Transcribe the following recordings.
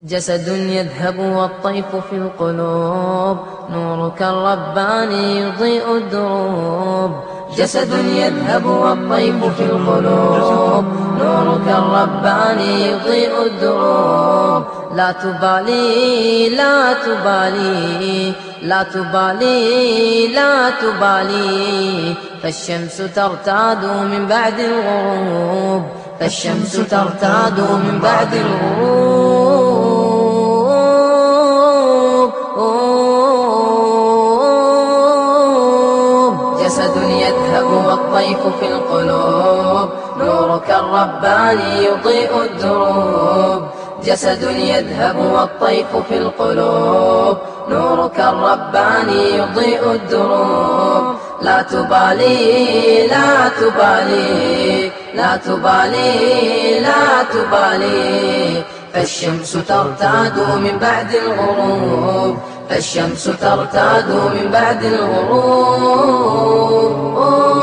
جسد يذهب والطيف في القلوب، نورك الرباني يضيء الدروب. جسد يذهب والطيف في القلوب، نورك الرباني يضيء الدروب. لا تبالي لا تبالي لا تبالي لا تبالي، فالشمس ترتاد من بعد الغروب، فالشمس ترتاد من بعد الغروب. جسد يذهب والطيف في القلوب، نورك الرباني يضيء الدروب. جسد يذهب والطيف في القلوب، نورك الرباني يضيء الدروب. لا تبالي لا تبالي لا تبالي لا تبالي، فالشمس ترتاد من بعد الغروب، فالشمس ترتاد من بعد الغروب.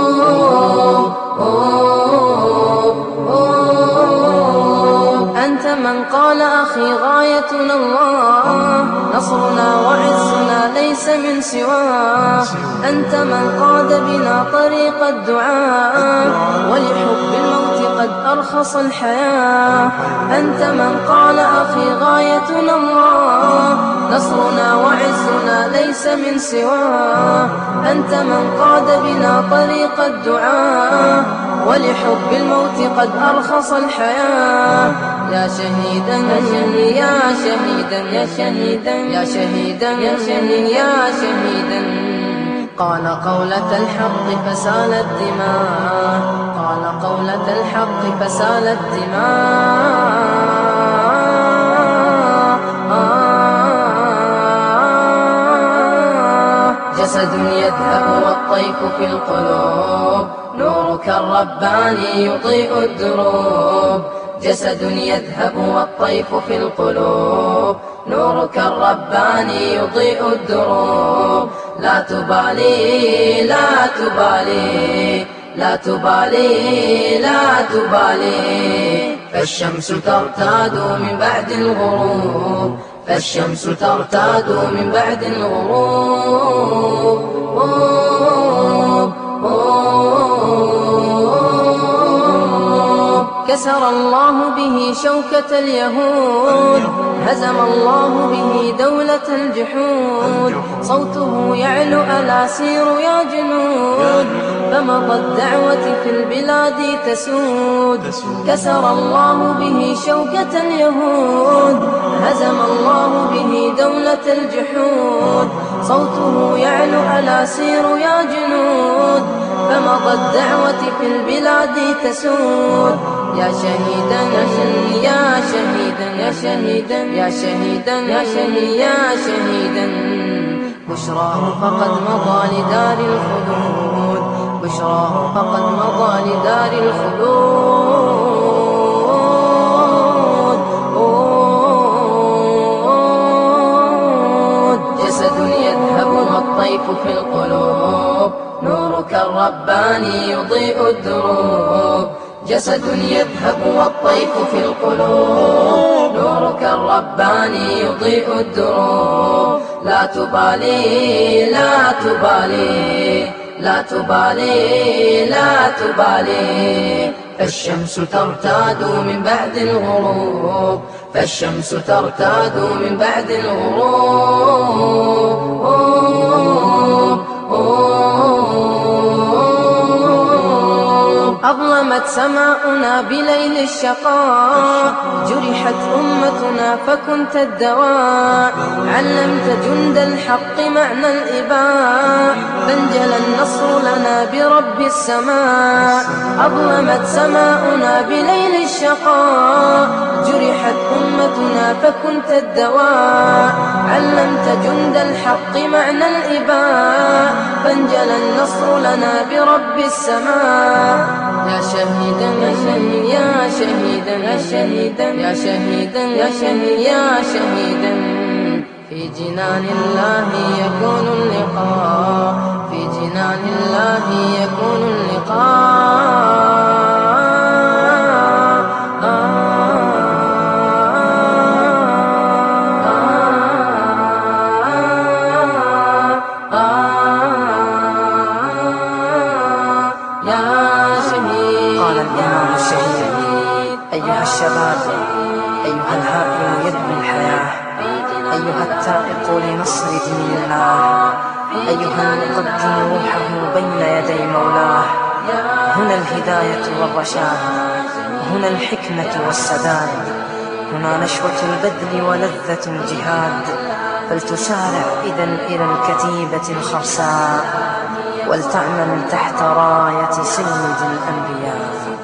أنت من قال أخي غايتنا الله، نصرنا وعزنا ليس من سواه. أنت من قاد بنا طريق الدعاء، ولحب الموت قد أرخص الحياة. أنت من قال أخي غايتنا الله، نصرنا وعزنا ليس من سواه. أنت من قاد بنا طريق الدعاء، ولحب الموت قد أرخص الحياة. يا شهيدا يا شهيدا يا شهيدا يا شهيدا يا شهيدا يا شهيدا، قال قولة الحق فسالت دماء، قال قولة الحق فسالت دماء. جسد يذهب والطيف في القلوب، نورك الرباني يضيء الدروب. جسد يذهب والطيف في القلوب، نورك الرباني يضيء الدروب. لا تبالي لا تبالي لا تبالي لا تبالي، فالشمس ترتاد من بعد الغروب، فالشمس ترتاد من بعد الغروب. كسر الله به شوكة اليهود، هزم الله به دولة الجحود. صوته يعلو ألا سيروا يا جنود، فمضى الدعوة في البلاد تسود. كسر الله به شوكة اليهود، هزم الله به دولة الجحود. صوته يعلو ألا سيروا يا جنود، فمضى الدعوة في البلاد تسود. يا شهيدا يا شهيدا يا شهيدا يا شهيدا يا شهيدا يا شهيدا، بشراه فقد مضى لدار الخلود، بشراه فقد مضى لدار الخلود. جسد يذهب والطيف في القلوب، نورك الرباني يضيء الدروب. جسد يذهب والطيف في القلوب، نورك الرباني يضيء الدروب. لا تبالي لا تبالي لا تبالي لا تبالي، فالشمس ترتاد من بعد الغروب، فالشمس ترتاد من بعد الغروب. أظلمت سماؤنا بليل الشقاء، جرحت أمتنا فكنت الدواء. علمت جند الحق معنى الإباء، فانجلى النصر لنا برب السماء. أظلمت سماؤنا بليل الشقاء، جرحت أمتنا فكنت الدواء. علمت جند الحق معنى الإباء، فانجلى النصر لنا برب السماء. يا شهيدا يا شهيدا يا شهيدا يا شهيدا يا شهيدا يا شهيدا، في جنان الله يكون اللقاء، في جنان الله يكون اللقاء. قال الإمام الشهير: أيها الشباب، أيها الهائم يبني الحياة، أيها التائق لنصر دين الله، أيها المقدم روحه بين يدي مولاه، هنا الهداية والرشاد، هنا الحكمة والسداد، هنا نشوة البذل ولذة الجهاد، فلتسارع إذن إلى الكتيبة الخرساء، ولتعمل تحت راية سيد الأنبياء.